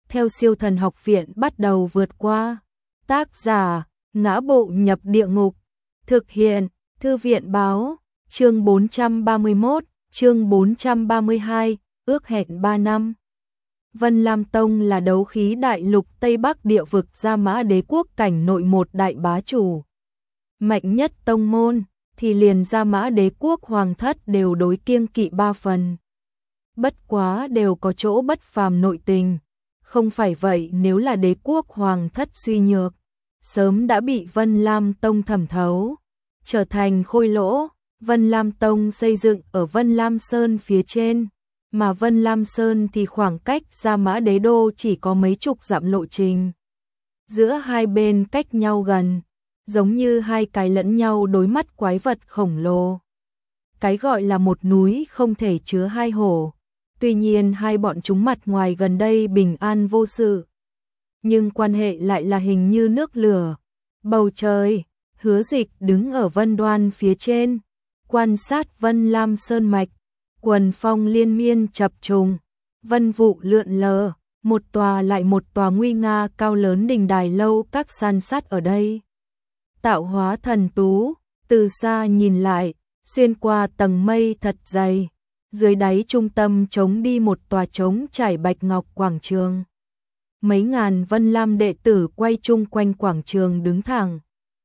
theo Siêu Thần Học Viện bắt đầu vượt qua. Tác giả: Ngã Bộ Nhập Địa Ngục. Thực hiện: Thư viện báo. Chương 431, chương 432, ước hẹn 3 năm. Vân Lam Tông là đấu khí đại lục Tây Bắc địa vực Gia Mã Đế quốc cảnh nội một đại bá chủ. Mạnh nhất tông môn, thì liền Gia Mã Đế quốc hoàng thất đều đối kiêng kỵ 3 phần. Bất quá đều có chỗ bất phàm nội tình. Không phải vậy nếu là đế quốc hoàng thất suy nhược, sớm đã bị Vân Lam Tông thẩm thấu, trở thành khôi lỗ. Vân Lam Tông xây dựng ở Vân Lam Sơn phía trên, mà Vân Lam Sơn thì khoảng cách Gia Mã Đế đô chỉ có mấy chục dặm lộ trình. Giữa hai bên cách nhau gần, giống như hai cái lẫn nhau đối mắt quái vật khổng lồ. Cái gọi là một núi không thể chứa hai hổ. Tuy nhiên hai bọn chúng mặt ngoài gần đây bình an vô sự, nhưng quan hệ lại là hình như nước lửa. Bầu trời, Hứa Dịch đứng ở Vân Đoan phía trên, quan sát Vân Lam Sơn mạch, quần phong liên miên chập trùng, vân vụ lượn lờ, một tòa lại một tòa nguy nga cao lớn đình đài lâu các san sát ở đây. Tạo hóa thần tú, từ xa nhìn lại, xuyên qua tầng mây thật dày, dưới đáy trung tâm trống đi một tòa trống trải bạch ngọc quảng trường. Mấy ngàn Vân Lam đệ tử quay chung quanh quảng trường đứng thẳng,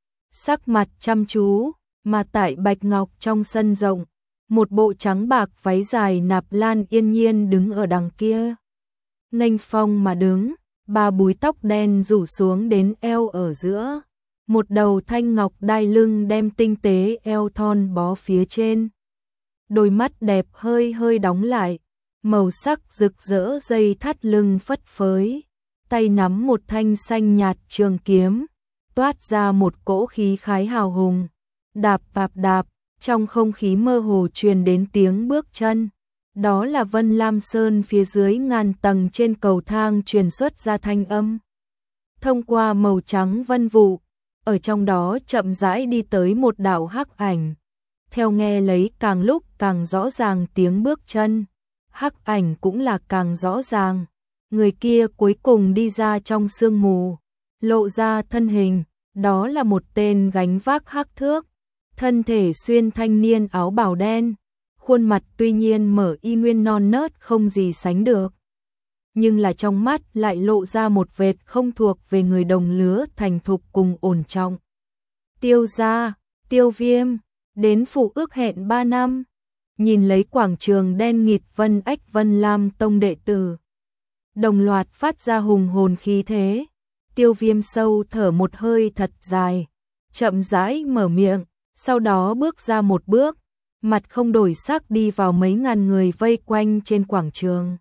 sắc mặt chăm chú, mà tại bạch ngọc trong sân rộng, một bộ trắng bạc váy dài Nạp Lan Yên Nhiên đứng ở đằng kia. Nghênh phong mà đứng, 3 búi tóc đen rủ xuống đến eo ở giữa, một đầu thanh ngọc đai lưng đem tinh tế eo thon bó phía trên. Đôi mắt đẹp hơi hơi đóng lại, màu sắc rực rỡ dây thắt lưng phất phới, tay nắm một thanh xanh nhạt trường kiếm, toát ra một cỗ khí khái hào hùng. Đạp đạp đạp, trong không khí mơ hồ truyền đến tiếng bước chân. Đó là Vân Lam Sơn phía dưới ngàn tầng trên cầu thang truyền xuất ra thanh âm. Thông qua màu trắng vân vụ, ở trong đó chậm rãi đi tới một đạo hắc ảnh. Theo nghe lấy càng lúc càng rõ ràng tiếng bước chân, hắc ảnh cũng là càng rõ ràng. Người kia cuối cùng đi ra trong sương mù, lộ ra thân hình, đó là một tên gánh vác hắc thước, thân thể xuyên thanh niên áo bào đen, khuôn mặt tuy nhiên mở y nguyên non nớt không gì sánh được, nhưng là trong mắt lại lộ ra một vệt không thuộc về người đồng lứa thành thục cùng ổn trọng. Tiêu gia, Tiêu Viêm, đến phủ ước hẹn 3 năm, nhìn lấy quảng trường đen nghịt Vân Ách Vân Lam Tông đệ tử, đồng loạt phát ra hùng hồn khí thế. Tiêu Viêm sâu thở một hơi thật dài, chậm rãi mở miệng, sau đó bước ra một bước, mặt không đổi sắc đi vào mấy ngàn người vây quanh trên quảng trường.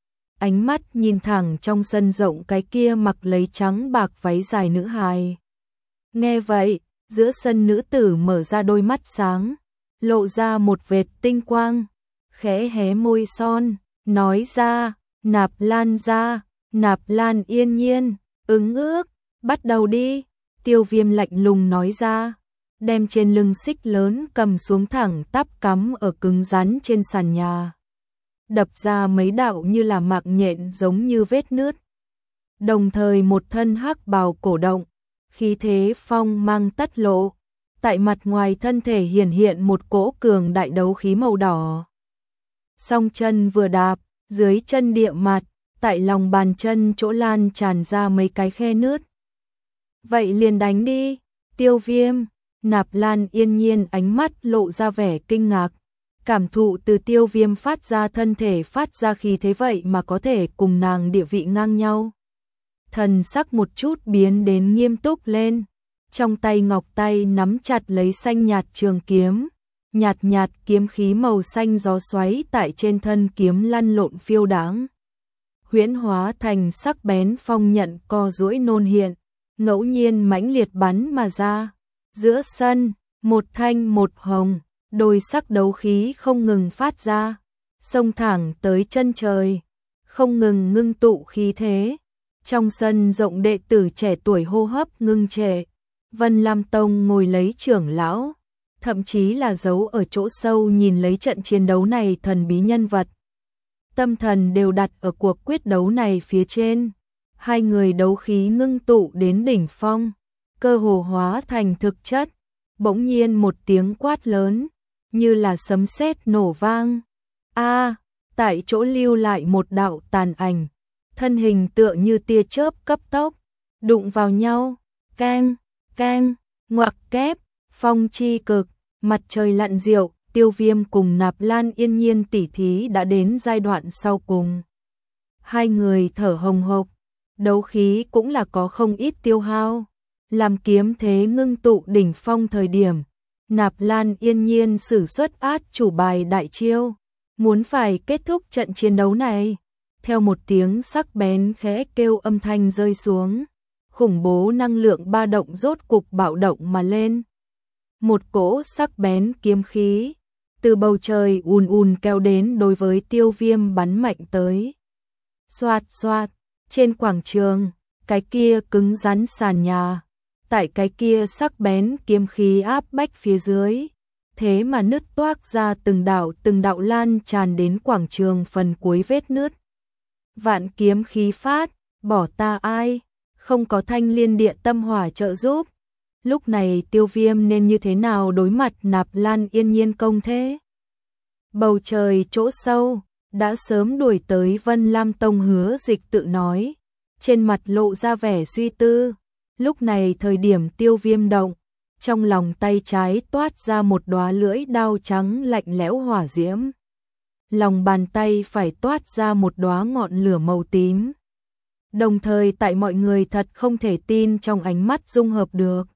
Ánh mắt nhìn thẳng trong sân rộng cái kia mặc lấy trắng bạc váy dài nữ hài. Nghe vậy, giữa sân nữ tử mở ra đôi mắt sáng, lộ ra một vệt tinh quang, khẽ hé môi son, nói ra, Nạp Lan gia, Nạp Lan Yên Nhiên, ứng ước, bắt đầu đi. Tiêu Viêm lạnh lùng nói ra, đem trên lưng xích lớn cầm xuống thẳng tắp cắm ở cứng rắn trên sàn nhà, đập ra mấy đạo như là mạng nhện giống như vết nứt. Đồng thời một thân hắc bào cổ động, khí thế phong mang tất lộ, tại mặt ngoài thân thể hiển hiện một cỗ cường đại đấu khí màu đỏ. Song chân vừa đạp, dưới chân địa mặt, tại lòng bàn chân chỗ lan tràn ra mấy cái khe nứt. Vậy liền đánh đi. Tiêu Viêm, Nạp Lan Yên Nhiên ánh mắt lộ ra vẻ kinh ngạc, cảm thụ từ Tiêu Viêm phát ra thân thể phát ra khí thế vậy mà có thể cùng nàng địa vị ngang nhau. Thần sắc một chút biến đến nghiêm túc lên, trong tay ngọc tay nắm chặt lấy xanh nhạt trường kiếm, nhạt nhạt kiếm khí màu xanh gió xoáy tại trên thân kiếm lăn lộn phiêu đáng, huyễn hóa thành sắc bén phong nhận co duỗi nôn hiện, ngẫu nhiên mãnh liệt bắn mà ra. Giữa sân, một thanh một hồng, đôi sắc đấu khí không ngừng phát ra, xông thẳng tới chân trời, không ngừng ngưng tụ khí thế. Trong sân rộng đệ tử trẻ tuổi hô hấp ngưng trệ, Vân Lam Tông ngồi lấy trưởng lão, thậm chí là giấu ở chỗ sâu nhìn lấy trận chiến đấu này thần bí nhân vật. Tâm thần đều đặt ở cuộc quyết đấu này phía trên, Hai người đấu khí ngưng tụ đến đỉnh phong, cơ hồ hóa thành thực chất. Bỗng nhiên một tiếng quát lớn, như là sấm sét nổ vang. Tại chỗ lưu lại một đạo tàn ảnh, thân hình tựa như tia chớp cấp tốc, đụng vào nhau, keng, keng, ngoặc kép, phong chi cực, mặt trời lặn diệu, Tiêu Viêm cùng Nạp Lan Yên Nhiên tỉ thí đã đến giai đoạn sau cùng. Hai người thở hồng hộc, đấu khí cũng là có không ít tiêu hao. Làm kiếm thế ngưng tụ đỉnh phong thời điểm, Nạp Lan Yên Nhiên sử xuất át chủ bài đại chiêu, muốn phải kết thúc trận chiến đấu này. Theo một tiếng sắc bén khẽ kêu âm thanh rơi xuống, khủng bố năng lượng ba động rốt cục bạo động mà lên. Một cỗ sắc bén kiếm khí từ bầu trời ùn ùn kéo đến đối với Tiêu Viêm bắn mạnh tới. Xoạt xoạt, trên quảng trường, cái kia cứng rắn sàn nhà, tại cái kia sắc bén kiếm khí áp bách phía dưới, thế mà nứt toác ra từng đạo lan tràn đến quảng trường phần cuối vết nứt. Vạn kiếm khí phát, bỏ ta ai, không có Thanh Liên Địa Tâm Hỏa trợ giúp. Lúc này Tiêu Viêm nên như thế nào đối mặt Nạp Lan Yên Nhiên công thế? Bầu trời chỗ sâu, đã sớm đuổi tới Vân Lam Tông Hứa Dịch tự nói, trên mặt lộ ra vẻ suy tư. Lúc này thời điểm Tiêu Viêm động, trong lòng tay trái toát ra một đóa lưỡi đao trắng lạnh lẽo hỏa diễm. Lòng bàn tay phải toát ra một đóa ngọn lửa màu tím. Đồng thời tại mọi người thật không thể tin trong ánh mắt dung hợp được.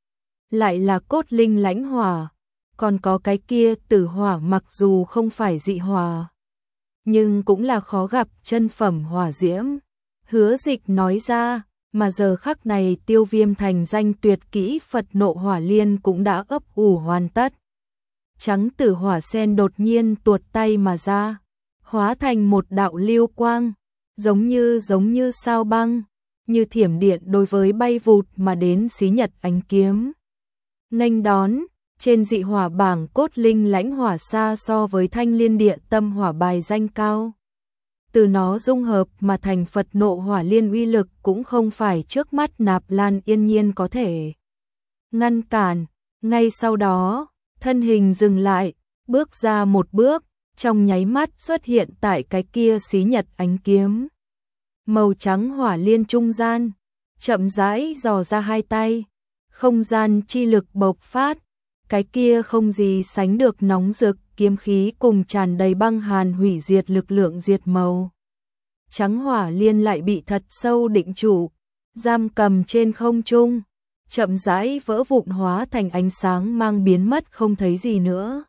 Lại là cốt linh lãnh hỏa, còn có cái kia tử hỏa, mặc dù không phải dị hỏa, nhưng cũng là khó gặp chân phẩm hỏa diễm. Hứa Dịch nói ra, mà giờ khắc này Tiêu Viêm thành danh tuyệt kỹ Phật Nộ Hỏa Liên cũng đã ấp ủ hoàn tất. Trắng tử hỏa sen đột nhiên tuột tay mà ra, hóa thành một đạo lưu quang, giống như sao băng, như thiểm điện đối với bay vụt mà đến xí nhật ánh kiếm. Nghênh đón, trên dị hỏa bảng cốt linh lãnh hỏa xa so với Thanh Liên Địa Tâm Hỏa bài danh cao. Từ nó dung hợp mà thành Phật Nộ Hỏa Liên uy lực cũng không phải trước mắt Nạp Lan Yên Nhiên có thể ngăn cản. Ngay sau đó, thân hình dừng lại, bước ra một bước, trong nháy mắt xuất hiện tại cái kia xí nhật ánh kiếm. Màu trắng hỏa liên trung gian, chậm rãi dò ra hai tay, không gian chi lực bộc phát, cái kia không gì sánh được nóng rực, kiếm khí cùng tràn đầy băng hàn hủy diệt lực lượng diệt màu. Trắng hỏa liên lại bị thật sâu định trụ, giam cầm trên không trung, chậm rãi vỡ vụn hóa thành ánh sáng mang biến mất không thấy gì nữa.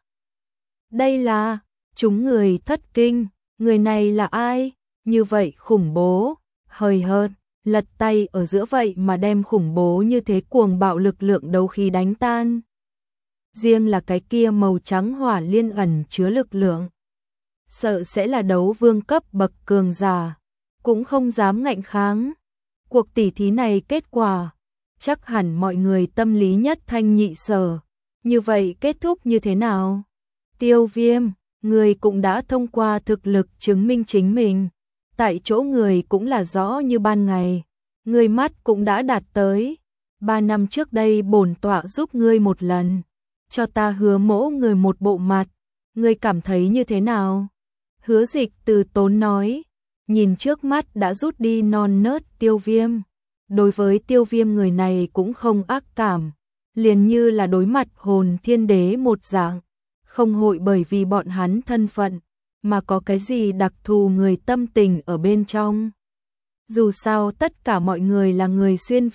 Đây là, chúng người thất kinh, người này là ai, như vậy khủng bố, hời hợt, lật tay ở giữa vậy mà đem khủng bố như thế cuồng bạo lực lượng đấu khí đánh tan. Riêng là cái kia màu trắng hỏa liên ẩn chứa lực lượng, sợ sẽ là đấu vương cấp bậc cường giả, cũng không dám ngạnh kháng. Cuộc tỉ thí này kết quả, chắc hẳn mọi người tâm lý nhất thanh nhị sở. Như vậy kết thúc như thế nào? Tiêu Viêm, người cũng đã thông qua thực lực chứng minh chính mình. Tại chỗ người cũng là rõ như ban ngày. Người mắt cũng đã đạt tới. 3 năm trước đây bổn tọa giúp ngươi một lần. Cho ta hứa mỗ người một bộ mặt. Ngươi cảm thấy như thế nào? Hứa Dịch từ tốn nói. Nhìn trước mắt đã rút đi non nớt Tiêu Viêm. Đối với Tiêu Viêm người này cũng không ác cảm, liền như là đối mặt hồn thiên đế một dạng, không hội bởi vì bọn hắn thân phận, mà có cái gì đặc thù người tâm tình ở bên trong. Dù sao tất cả mọi người là người xuyên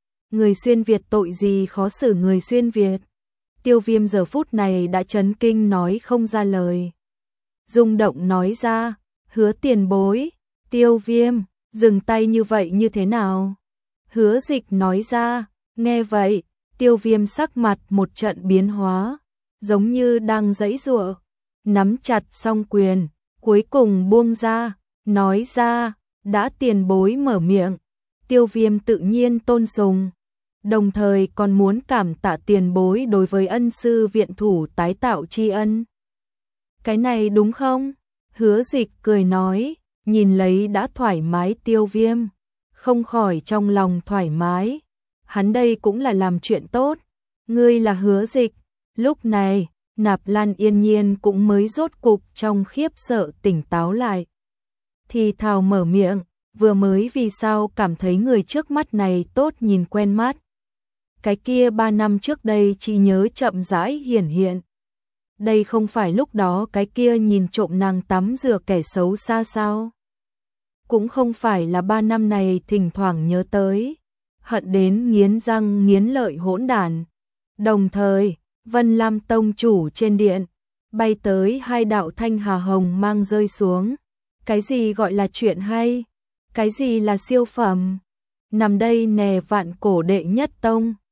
Việt tội gì khó xử người xuyên Việt. Tiêu Viêm giờ phút này đã chấn kinh nói không ra lời. Rung động nói ra, hứa tiền bối, Tiêu Viêm, dừng tay như vậy như thế nào? Hứa Dịch nói ra, nghe vậy, Tiêu Viêm sắc mặt một trận biến hóa, giống như đang giãy giụa, nắm chặt song quyền, cuối cùng buông ra, nói ra, đã tiền bối mở miệng, Tiêu Viêm tự nhiên tôn sùng, đồng thời còn muốn cảm tạ tiền bối đối với ân sư viện thủ tái tạo tri ân. Cái này đúng không? Hứa Dịch cười nói, nhìn lấy đã thoải mái Tiêu Viêm. không khỏi trong lòng thoải mái. Hắn đây cũng là làm chuyện tốt. Ngươi là Hứa Dịch. Lúc này, Nạp Lan Yên Nhiên cũng mới rốt cục trong khiếp sợ tỉnh táo lại. Thì thào mở miệng, vừa mới vì sao cảm thấy người trước mắt này tốt nhìn quen mắt. Cái kia 3 năm trước đây chỉ nhớ chậm rãi hiển hiện. Đây không phải lúc đó cái kia nhìn trộm nàng tắm rửa kẻ xấu xa sao? Cũng không phải là 3 năm này thỉnh thoảng nhớ tới, hận đến nghiến răng nghiến lợi hỗn đản. Đồng thời, Vân Lam Tông chủ trên điện, bay tới 2 đạo thanh hà hồng mang rơi xuống. Cái gì gọi là chuyện hay? Cái gì là siêu phẩm? Nằm đây nè vạn cổ đệ nhất tông.